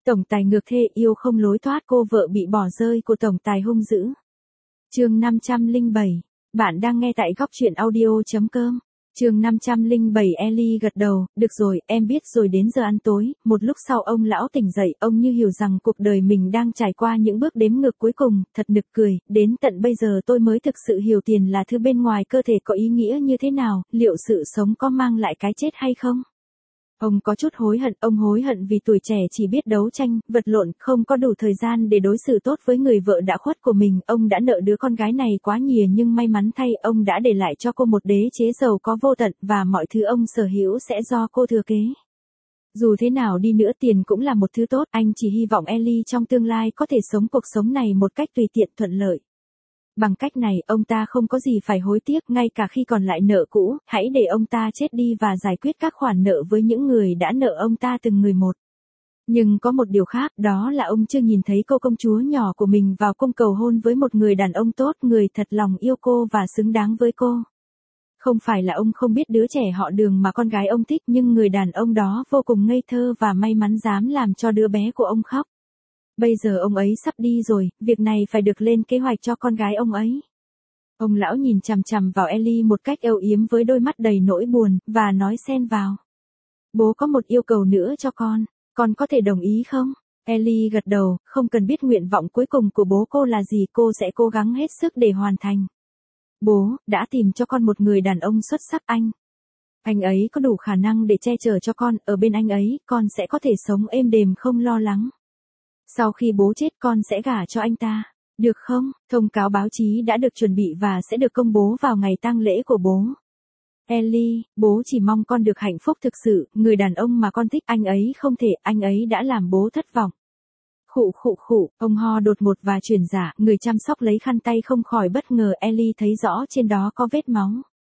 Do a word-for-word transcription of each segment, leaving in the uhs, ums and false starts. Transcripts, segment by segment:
Tổng tài ngược thê yêu không lối thoát, cô vợ bị bỏ rơi của tổng tài hung dữ. Chương năm trăm lẻ bảy. Bạn đang nghe tại góc truyện audio chấm com. Chương năm trăm lẻ bảy. Ellie gật đầu, được rồi, em biết rồi. Đến giờ ăn tối, một lúc sau ông lão tỉnh dậy, ông như hiểu rằng cuộc đời mình đang trải qua những bước đếm ngược cuối cùng, thật nực cười, đến tận bây giờ tôi mới thực sự hiểu tiền là thứ bên ngoài cơ thể có ý nghĩa như thế nào, liệu sự sống có mang lại cái chết hay không? Ông có chút hối hận, ông hối hận vì tuổi trẻ chỉ biết đấu tranh, vật lộn, không có đủ thời gian để đối xử tốt với người vợ đã khuất của mình. Ông đã nợ đứa con gái này quá nhiều, nhưng may mắn thay, ông đã để lại cho cô một đế chế giàu có vô tận, và mọi thứ ông sở hữu sẽ do cô thừa kế. Dù thế nào đi nữa, tiền cũng là một thứ tốt, anh chỉ hy vọng Ellie trong tương lai có thể sống cuộc sống này một cách tùy tiện thuận lợi. Bằng cách này, ông ta không có gì phải hối tiếc, ngay cả khi còn lại nợ cũ, hãy để ông ta chết đi và giải quyết các khoản nợ với những người đã nợ ông ta từng người một. Nhưng có một điều khác, đó là ông chưa nhìn thấy cô công chúa nhỏ của mình vào cung cầu hôn với một người đàn ông tốt, người thật lòng yêu cô và xứng đáng với cô. Không phải là ông không biết đứa trẻ họ Đường mà con gái ông thích, nhưng người đàn ông đó vô cùng ngây thơ và may mắn dám làm cho đứa bé của ông khóc. Bây giờ ông ấy sắp đi rồi, việc này phải được lên kế hoạch cho con gái ông ấy. Ông lão nhìn chằm chằm vào Ellie một cách âu yếm với đôi mắt đầy nỗi buồn, và nói xen vào. Bố có một yêu cầu nữa cho con, con có thể đồng ý không? Ellie gật đầu, không cần biết nguyện vọng cuối cùng của bố cô là gì, cô sẽ cố gắng hết sức để hoàn thành. Bố đã tìm cho con một người đàn ông xuất sắc, anh. Anh ấy có đủ khả năng để che chở cho con, ở bên anh ấy, con sẽ có thể sống êm đềm không lo lắng. Sau khi bố chết, con sẽ gả cho anh ta, được không? Thông cáo báo chí đã được chuẩn bị và sẽ được công bố vào ngày tang lễ của bố. Ellie, bố chỉ mong con được hạnh phúc thực sự, người đàn ông mà con thích, anh ấy không thể, anh ấy đã làm bố thất vọng. Khụ khụ khụ, ông ho đột ngột và chuyển dạ, người chăm sóc lấy khăn tay không khỏi bất ngờ, Ellie thấy rõ trên đó có vết máu.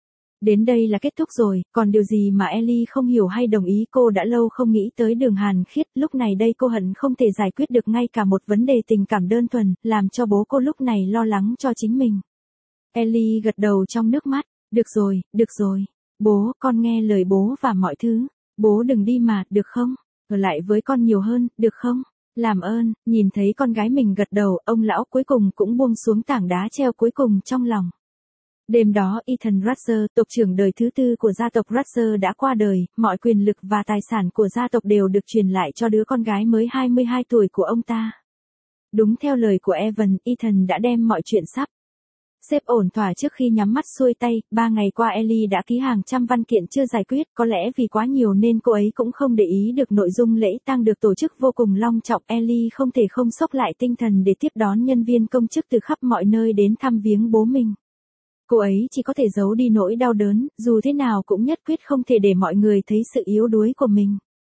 Đến đây là kết thúc rồi, còn điều gì mà Ellie không hiểu hay đồng ý? Cô đã lâu không nghĩ tới Đường Hàn Khiết, lúc này đây cô hận không thể giải quyết được ngay cả một vấn đề tình cảm đơn thuần, làm cho bố cô lúc này lo lắng cho chính mình. Ellie gật đầu trong nước mắt, được rồi, được rồi, bố, con nghe lời bố và mọi thứ, bố đừng đi mà, được không? Ở lại với con nhiều hơn, được không? Làm ơn. Nhìn thấy con gái mình gật đầu, ông lão cuối cùng cũng buông xuống tảng đá treo cuối cùng trong lòng. Đêm đó, Ethan Russell, tộc trưởng đời thứ tư của gia tộc Russell đã qua đời, mọi quyền lực và tài sản của gia tộc đều được truyền lại cho đứa con gái mới hai mươi hai tuổi của ông ta. Đúng theo lời của Evan, Ethan đã đem mọi chuyện sắp xếp ổn thỏa trước khi nhắm mắt xuôi tay. Ba ngày qua Ellie đã ký hàng trăm văn kiện chưa giải quyết, có lẽ vì quá nhiều nên cô ấy cũng không để ý được nội dung lễ tang được tổ chức vô cùng long trọng. Ellie không thể không xốc lại tinh thần để tiếp đón nhân viên công chức từ khắp mọi nơi đến thăm viếng bố mình. Cô ấy chỉ có thể giấu đi nỗi đau đớn, dù thế nào cũng nhất quyết không thể để mọi người thấy sự yếu đuối của mình.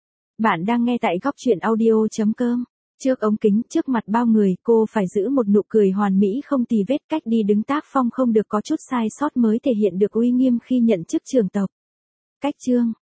Bạn đang nghe tại góc truyện audio chấm com. Trước ống kính, trước mặt bao người, cô phải giữ một nụ cười hoàn mỹ không tì vết, cách đi đứng tác phong không được có chút sai sót mới thể hiện được uy nghiêm khi nhận chức trưởng tộc. Cách chương